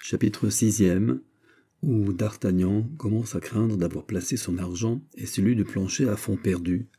Chapitre 6e, où D'Artagnan commence à craindre d'avoir placé son argent et celui de Planchet à fond perdu.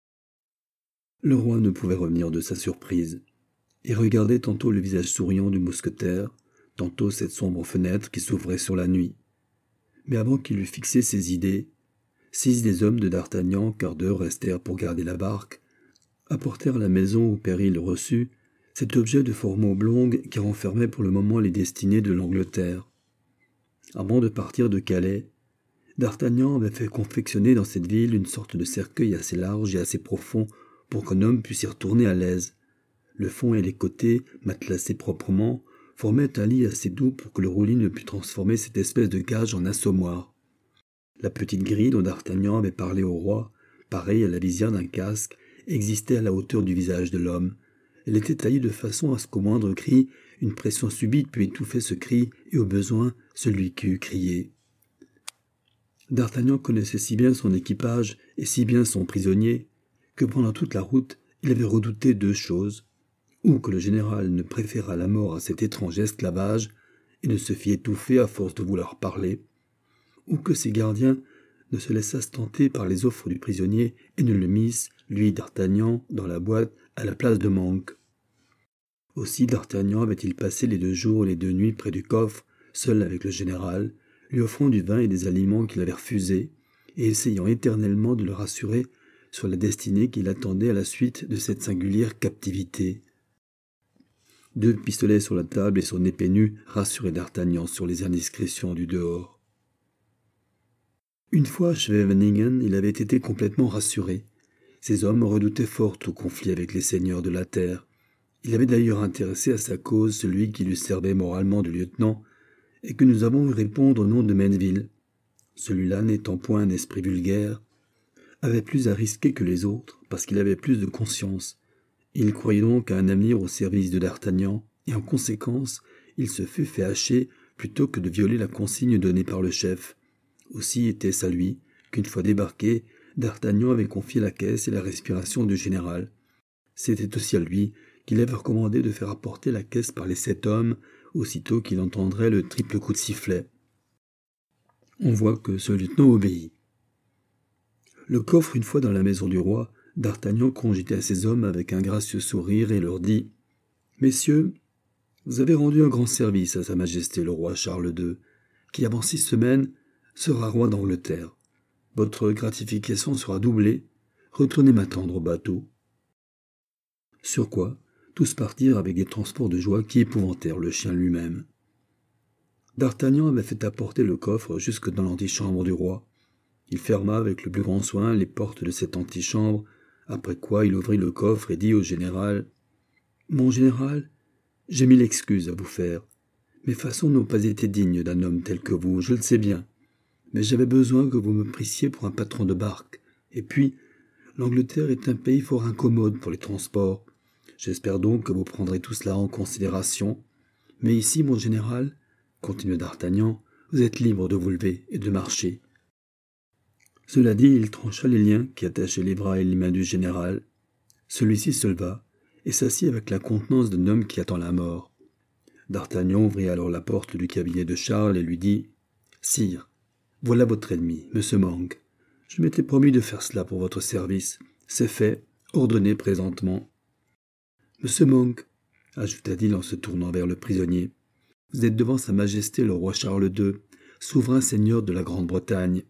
Le roi ne pouvait revenir de sa surprise. Il regardait tantôt le visage souriant du mousquetaire, tantôt cette sombre fenêtre qui s'ouvrait sur la nuit. Mais avant qu'il eût fixé ses idées, 6 des hommes de D'Artagnan, car 2 restèrent pour garder la barque, apportèrent à la maison où Péril reçut cet objet de forme oblongue qui renfermait pour le moment les destinées de l'Angleterre. Avant de partir de Calais, D'Artagnan avait fait confectionner dans cette ville une sorte de cercueil assez large et assez profond pour qu'un homme puisse y retourner à l'aise. Le fond et les côtés, matelassés proprement, formaient un lit assez doux pour que le roulis ne pût transformer cette espèce de cage en assommoir. La petite grille dont D'Artagnan avait parlé au roi, pareille à la visière d'un casque, existait à la hauteur du visage de l'homme. Elle était taillée de façon à ce qu'au moindre cri, une pression subite pût étouffer ce cri et au besoin celui qui eût crié. D'Artagnan connaissait si bien son équipage et si bien son prisonnier que pendant toute la route, il avait redouté 2 choses. Ou que le général ne préférât la mort à cet étrange esclavage et ne se fît étouffer à force de vouloir parler, ou que ses gardiens ne se laissassent tenter par les offres du prisonnier et ne le missent, lui D'Artagnan, dans la boîte à la place de Monk. Aussi D'Artagnan avait-il passé les 2 jours et les 2 nuits près du coffre, seul avec le général, lui offrant du vin et des aliments qu'il avait refusés, et essayant éternellement de le rassurer sur la destinée qui l'attendait à la suite de cette singulière captivité. 2 pistolets sur la table et son épée nue rassuraient D'Artagnan sur les indiscrétions du dehors. Une fois à Scheveningen, il avait été complètement rassuré. Ces hommes redoutaient fort tout conflit avec les seigneurs de la terre. Il avait d'ailleurs intéressé à sa cause celui qui lui servait moralement de lieutenant, et que nous avons vu répondre au nom de Menneville. Celui-là, n'étant point un esprit vulgaire, avait plus à risquer que les autres, parce qu'il avait plus de conscience. Il croyait donc à un avenir au service de D'Artagnan, et en conséquence, il se fut fait hacher plutôt que de violer la consigne donnée par le chef. Aussi était-ce à lui qu'une fois débarqué, D'Artagnan avait confié la caisse et la respiration du général. C'était aussi à lui qu'il avait recommandé de faire apporter la caisse par les 7 hommes, aussitôt qu'il entendrait le triple coup de sifflet. On voit que ce lieutenant obéit. Le coffre une fois dans la maison du roi, D'Artagnan congédia ses hommes avec un gracieux sourire et leur dit « Messieurs, vous avez rendu un grand service à Sa Majesté le roi Charles II, qui avant 6 semaines sera roi d'Angleterre. Votre gratification sera doublée. Retournez m'attendre au bateau. » Sur quoi, tous partirent avec des transports de joie qui épouvantèrent le chien lui-même. D'Artagnan avait fait apporter le coffre jusque dans l'antichambre du roi. Il ferma avec le plus grand soin les portes de cette antichambre, après quoi il ouvrit le coffre et dit au général « Mon général, j'ai 1000 excuses à vous faire. Mes façons n'ont pas été dignes d'un homme tel que vous, je le sais bien. Mais j'avais besoin que vous me prissiez pour un patron de barque. Et puis, l'Angleterre est un pays fort incommode pour les transports. J'espère donc que vous prendrez tout cela en considération. Mais ici, mon général, continua D'Artagnan, vous êtes libre de vous lever et de marcher. » Cela dit, il trancha les liens qui attachaient les bras et les mains du général. Celui-ci se leva et s'assit avec la contenance d'un homme qui attend la mort. D'Artagnan ouvrit alors la porte du cabinet de Charles et lui dit « Sire, voilà votre ennemi, monsieur Monk. Je m'étais promis de faire cela pour votre service. C'est fait, ordonnez présentement. » Monsieur Monk, ajouta-t-il en se tournant vers le prisonnier, vous êtes devant Sa Majesté le roi Charles II, souverain seigneur de la Grande-Bretagne.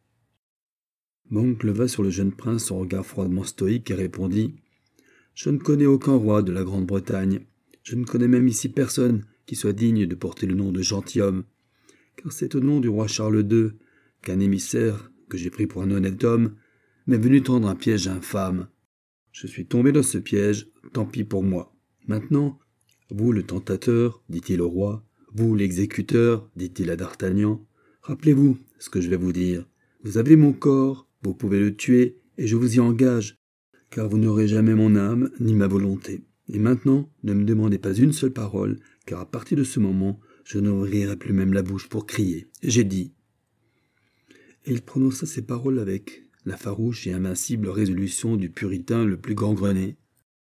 Monk leva sur le jeune prince son regard froidement stoïque et répondit « Je ne connais aucun roi de la Grande-Bretagne. Je ne connais même ici personne qui soit digne de porter le nom de gentilhomme, car c'est au nom du roi Charles II qu'un émissaire, que j'ai pris pour un honnête homme, m'est venu tendre un piège infâme. Je suis tombé dans ce piège, tant pis pour moi. Maintenant, vous le tentateur, dit-il au roi, vous l'exécuteur, dit-il à D'Artagnan, rappelez-vous ce que je vais vous dire. Vous avez mon corps, vous pouvez le tuer, et je vous y engage, car vous n'aurez jamais mon âme ni ma volonté. Et maintenant, ne me demandez pas une seule parole, car à partir de ce moment, je n'ouvrirai plus même la bouche pour crier. J'ai dit. Et il prononça ces paroles avec la farouche et invincible résolution du puritain le plus gangrené.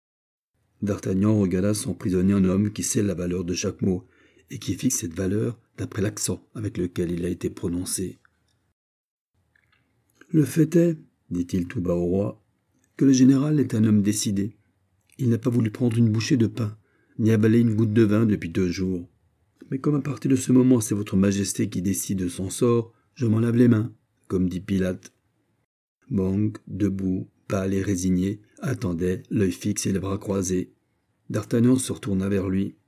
D'Artagnan regarda son prisonnier en homme qui sait la valeur de chaque mot, et qui fixe cette valeur d'après l'accent avec lequel il a été prononcé. « Le fait est, dit-il tout bas au roi, que le général est un homme décidé. Il n'a pas voulu prendre une bouchée de pain, ni avaler une goutte de vin depuis 2 jours. Mais comme à partir de ce moment c'est votre majesté qui décide de son sort, je m'en lave les mains, comme dit Pilate. » Monk, debout, pâle et résigné, attendait, l'œil fixe et les bras croisés. D'Artagnan se retourna vers lui.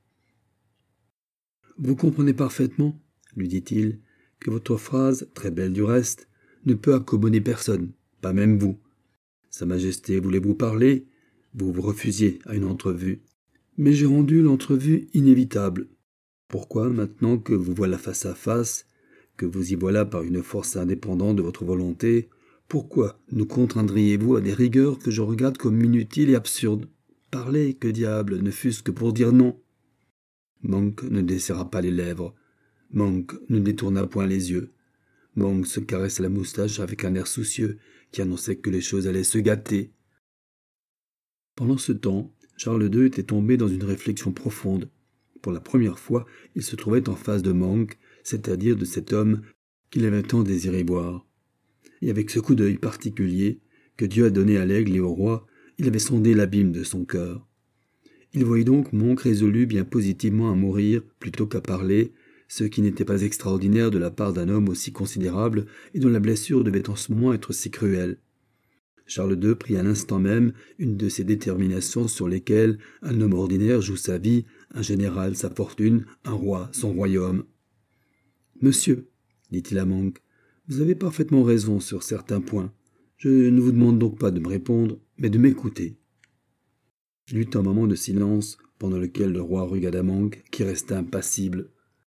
« Vous comprenez parfaitement, lui dit-il, que votre phrase, très belle du reste, ne peut accommoder personne, pas même vous. Sa Majesté voulait vous parler, vous vous refusiez à une entrevue. Mais j'ai rendu l'entrevue inévitable. Pourquoi, maintenant que vous voilà face à face, que vous y voilà par une force indépendante de votre volonté, pourquoi nous contraindriez-vous à des rigueurs que je regarde comme inutiles et absurdes? Parlez, que diable, ne fût-ce que pour dire non. » Monk ne desserra pas les lèvres. Monk ne détourna point les yeux. Monk se caressa la moustache avec un air soucieux qui annonçait que les choses allaient se gâter. Pendant ce temps, Charles II était tombé dans une réflexion profonde. Pour la première fois, il se trouvait en face de Monk, c'est-à-dire de cet homme qu'il avait tant désiré voir. Et avec ce coup d'œil particulier que Dieu a donné à l'aigle et au roi, il avait sondé l'abîme de son cœur. Il voyait donc Monk résolu bien positivement à mourir plutôt qu'à parler, ce qui n'était pas extraordinaire de la part d'un homme aussi considérable et dont la blessure devait en ce moment être si cruelle. Charles II prit à l'instant même une de ces déterminations sur lesquelles un homme ordinaire joue sa vie, un général sa fortune, un roi son royaume. « Monsieur, dit-il à Monk, vous avez parfaitement raison sur certains points. Je ne vous demande donc pas de me répondre, mais de m'écouter. » Il y eut un moment de silence, pendant lequel le roi regarda Monk, qui resta impassible.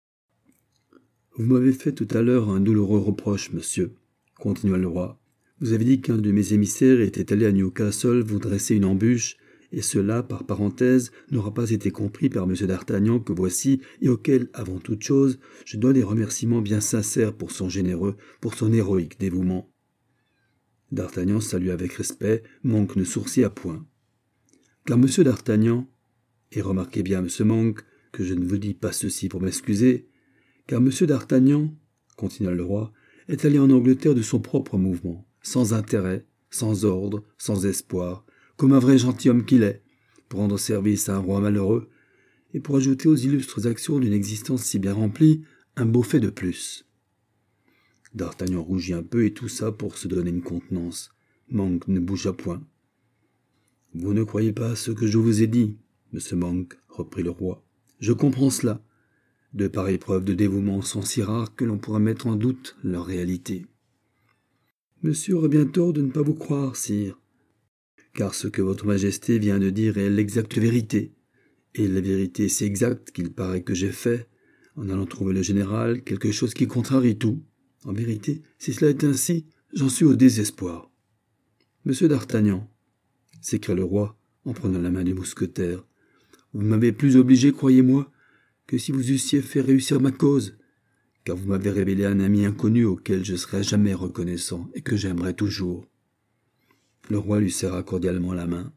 « Vous m'avez fait tout à l'heure un douloureux reproche, monsieur, » continua le roi. « Vous avez dit qu'un de mes émissaires était allé à Newcastle vous dresser une embûche, et cela, par parenthèse, n'aura pas été compris par M. d'Artagnan que voici, et auquel, avant toute chose, je dois des remerciements bien sincères pour son généreux, pour son héroïque dévouement. » D'Artagnan salua avec respect, Monk ne sourcilla point. « Car M. d'Artagnan, et remarquez bien, M. Monk, que je ne vous dis pas ceci pour m'excuser, car M. d'Artagnan, continua le roi, est allé en Angleterre de son propre mouvement, sans intérêt, sans ordre, sans espoir, comme un vrai gentilhomme qu'il est, pour rendre service à un roi malheureux, et pour ajouter aux illustres actions d'une existence si bien remplie, un beau fait de plus. » D'Artagnan rougit un peu et toussa pour se donner une contenance. Monk ne bougea point. « Vous ne croyez pas ce que je vous ai dit, monsieur Monk, reprit le roi. Je comprends cela. De pareilles preuves de dévouement sont si rares que l'on pourra mettre en doute leur réalité. Monsieur aurait bien tort de ne pas vous croire, sire, car ce que votre majesté vient de dire est l'exacte vérité, et la vérité est si exacte qu'il paraît que j'ai fait, en allant trouver le général, quelque chose qui contrarie tout. En vérité, si cela est ainsi, j'en suis au désespoir. Monsieur d'Artagnan, s'écria le roi en prenant la main du mousquetaire, vous m'avez plus obligé, croyez-moi, que si vous eussiez fait réussir ma cause, car vous m'avez révélé un ami inconnu auquel je serai jamais reconnaissant et que j'aimerai toujours. » Le roi lui serra cordialement la main.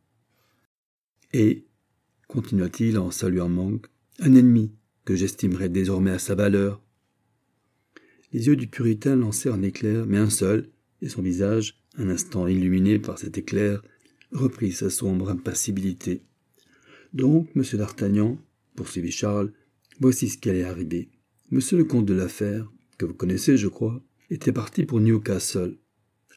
« Et, continua-t-il en saluant Monk, un ennemi que j'estimerai désormais à sa valeur. » Les yeux du puritain lancèrent un éclair, mais un seul, et son visage, un instant illuminé par cet éclair, reprit sa sombre impassibilité. « Donc, monsieur d'Artagnan, poursuivit Charles, voici ce qui allait arriver. Monsieur le comte de la Fère, que vous connaissez, je crois, était parti pour Newcastle. »« Athos »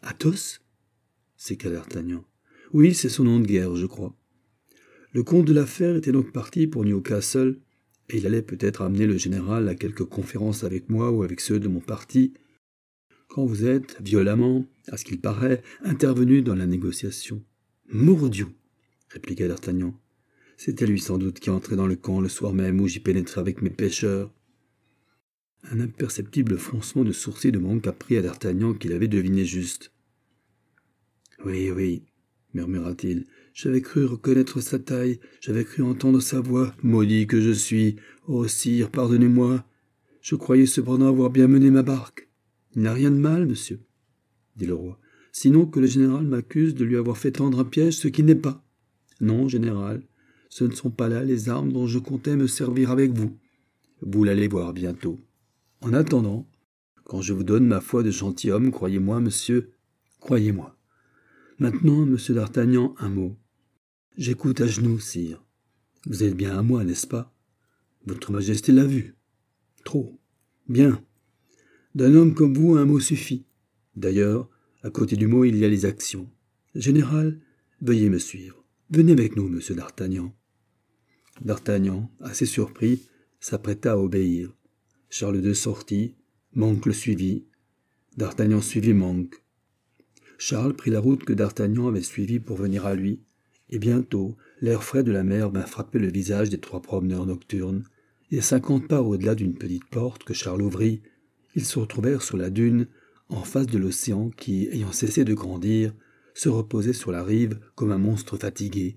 s'écria d'Artagnan. « Oui, c'est son nom de guerre, je crois. Le comte de la Fère était donc parti pour Newcastle, et il allait peut-être amener le général à quelque conférence avec moi ou avec ceux de mon parti, quand vous êtes, violemment, à ce qu'il paraît, intervenu dans la négociation. »« Mordieu !» répliqua d'Artagnan. « C'était lui sans doute qui entrait dans le camp le soir même où j'y pénétrais avec mes pêcheurs. » Un imperceptible froncement de sourcils de Monk apprit à d'Artagnan qu'il avait deviné juste. « Oui, oui, murmura-t-il, j'avais cru reconnaître sa taille, j'avais cru entendre sa voix, maudit que je suis. Oh, sire, pardonnez-moi. Je croyais cependant avoir bien mené ma barque. Il n'y a rien de mal, monsieur, dit le roi, sinon que le général m'accuse de lui avoir fait tendre un piège, ce qui n'est pas. Non, général, ce ne sont pas là les armes dont je comptais me servir avec vous. Vous l'allez voir bientôt. En attendant, quand je vous donne ma foi de gentilhomme, croyez-moi, monsieur, croyez-moi. Maintenant, monsieur d'Artagnan, un mot. J'écoute à genoux, sire. Vous êtes bien à moi, n'est-ce pas? Votre Majesté l'a vu. Trop. Bien. D'un homme comme vous, un mot suffit. D'ailleurs, à côté du mot, il y a les actions. Général, veuillez me suivre. Venez avec nous, monsieur d'Artagnan. D'Artagnan, assez surpris, s'apprêta à obéir. Charles II sortit, Monk le suivit. D'Artagnan suivit Monk. Charles prit la route que d'Artagnan avait suivie pour venir à lui, et bientôt l'air frais de la mer vint frapper le visage des 3 promeneurs nocturnes, et à 50 pas au-delà d'une petite porte que Charles ouvrit, ils se retrouvèrent sur la dune, en face de l'océan qui, ayant cessé de grandir, se reposait sur la rive comme un monstre fatigué.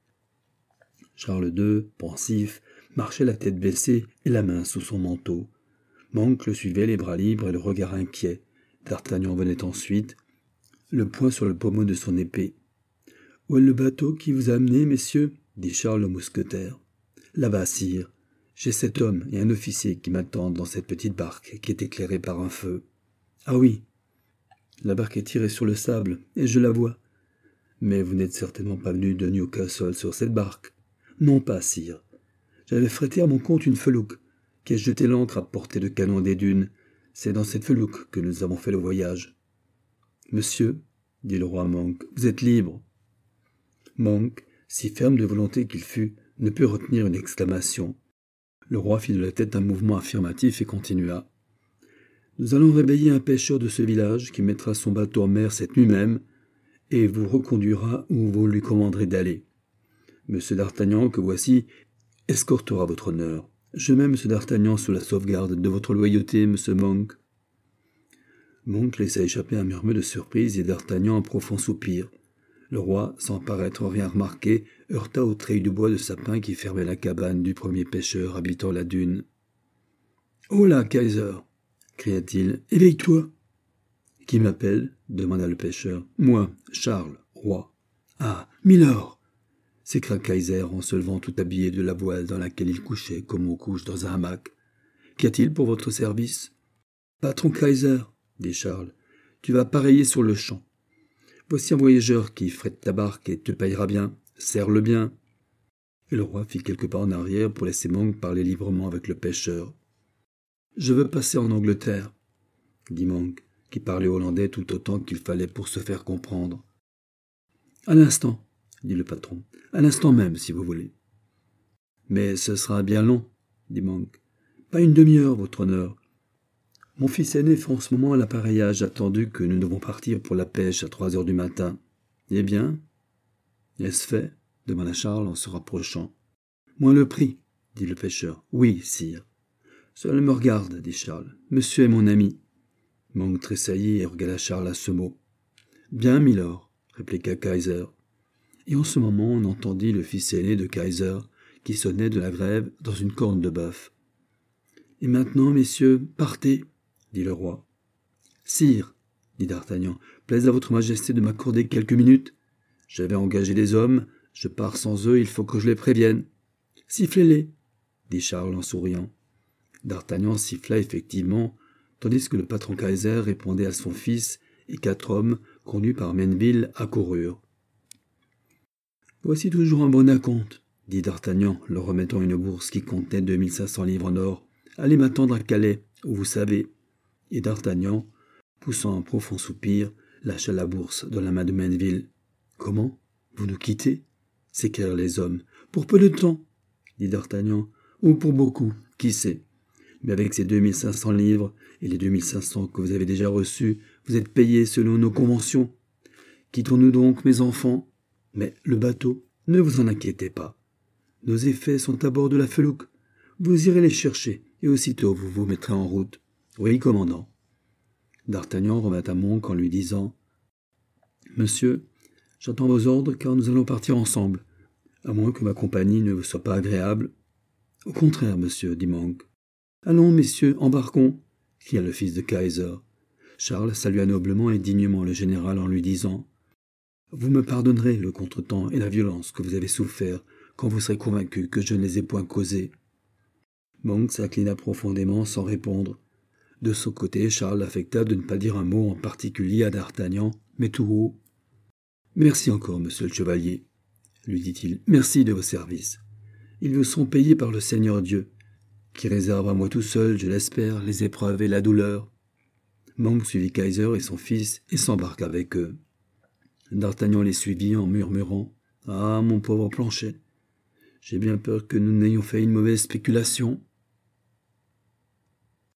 Charles II, pensif, marchait la tête baissée et la main sous son manteau. Monk le suivait les bras libres et le regard inquiet. D'Artagnan venait ensuite, le poing sur le pommeau de son épée. « Où est le bateau qui vous a amené, messieurs » dit Charles au mousquetaire. « Là-bas, sire. J'ai 7 hommes et un officier qui m'attendent dans cette petite barque qui est éclairée par un feu. »« Ah oui. La barque est tirée sur le sable, et je la vois. Mais vous n'êtes certainement pas venu de Newcastle sur cette barque. »« Non pas, sire. J'avais frété à mon compte une felouque, qui a jeté l'ancre à portée de canon des dunes. C'est dans cette felouque que nous avons fait le voyage. »« Monsieur, dit le roi Monk, vous êtes libre. » Monk, si ferme de volonté qu'il fût, ne put retenir une exclamation. Le roi fit de la tête un mouvement affirmatif et continua. « Nous allons réveiller un pêcheur de ce village qui mettra son bateau en mer cette nuit même et vous reconduira où vous lui commanderez d'aller. Monsieur d'Artagnan, que voici, escortera votre honneur. Je mets monsieur d'Artagnan sous la sauvegarde de votre loyauté, monsieur Monk. » Monk laissa échapper un murmure de surprise et d'Artagnan un profond soupir. Le roi, sans paraître rien remarquer, heurta au treillis de bois de sapin qui fermait la cabane du premier pêcheur habitant la dune. « Oh là, Kaiser !» cria-t-il. « Éveille-toi !»« Qui m'appelle » demanda le pêcheur. « Moi, Charles, roi. »« Ah, Milord !» s'écria Kaiser en se levant tout habillé de la voile dans laquelle il couchait comme on couche dans un hamac. « Qu'y a-t-il pour votre service ?»« Patron Kaiser, » dit Charles, « tu vas pareiller sur le champ. Voici un voyageur qui frette ta barque et te payera bien. Serre-le bien. » Et le roi fit quelques pas en arrière pour laisser Monk parler librement avec le pêcheur. « Je veux passer en Angleterre, » dit Monk, qui parlait hollandais tout autant qu'il fallait pour se faire comprendre. « À l'instant, » dit le patron. « À l'instant même, si vous voulez. »« Mais ce sera bien long, » dit Monk. « Pas une demi-heure, votre honneur. Mon fils aîné fait en ce moment l'appareillage attendu que nous devons partir pour la pêche à 3 heures du matin. Eh bien, est-ce fait ?» demanda Charles en se rapprochant. « Moins le prix, » dit le pêcheur. « Oui, sire. »« Cela me regarde, » dit Charles. « Monsieur est mon ami. » Monk tressaillit et regarda Charles à ce mot. « Bien, milord, » répliqua Kaiser. Et en ce moment, on entendit le fils aîné de Kaiser qui sonnait de la grève dans une corne de bœuf. « Et maintenant, messieurs, partez, » dit le roi. « Sire, » dit d'Artagnan, « plaise à votre majesté de m'accorder quelques minutes. J'avais engagé des hommes, je pars sans eux, il faut que je les prévienne. »« Sifflez-les, » dit Charles en souriant. D'Artagnan siffla effectivement, tandis que le patron Kaiser répondait à son fils et 4 hommes, conduits par Menneville, accoururent. « Voici toujours un bon acompte, » dit d'Artagnan, leur remettant une bourse qui contenait 2500 livres en or. « Allez m'attendre à Calais, où vous savez. » Et d'Artagnan, poussant un profond soupir, lâcha la bourse dans la main de Menneville. « Comment ? Vous nous quittez » s'écrièrent les hommes. « Pour peu de temps, » dit d'Artagnan, « ou pour beaucoup, qui sait. Mais avec ces 2500 livres et les 2500 que vous avez déjà reçus, vous êtes payés selon nos conventions. Quittons-nous donc, mes enfants. Mais le bateau, ne vous en inquiétez pas. Nos effets sont à bord de la felouque. Vous irez les chercher, et aussitôt vous vous mettrez en route. Oui, commandant. » D'Artagnan revint à Monk en lui disant « Monsieur, j'attends vos ordres car nous allons partir ensemble, à moins que ma compagnie ne vous soit pas agréable. »« Au contraire, monsieur, » dit Monk. « Allons, messieurs, embarquons, » cria le fils de Kaiser. Charles salua noblement et dignement le général en lui disant « Vous me pardonnerez le contretemps et la violence que vous avez souffert quand vous serez convaincu que je ne les ai point causés. » Monk s'inclina profondément sans répondre. De son côté, Charles affecta de ne pas dire un mot en particulier à d'Artagnan, mais tout haut. « Merci encore, monsieur le chevalier, » lui dit-il. « Merci de vos services. Ils vous seront payés par le Seigneur Dieu, qui réserve à moi tout seul, je l'espère, les épreuves et la douleur. » Monk suivit Kaiser et son fils et s'embarqua avec eux. D'Artagnan les suivit en murmurant « Ah, mon pauvre Planchet, j'ai bien peur que nous n'ayons fait une mauvaise spéculation. »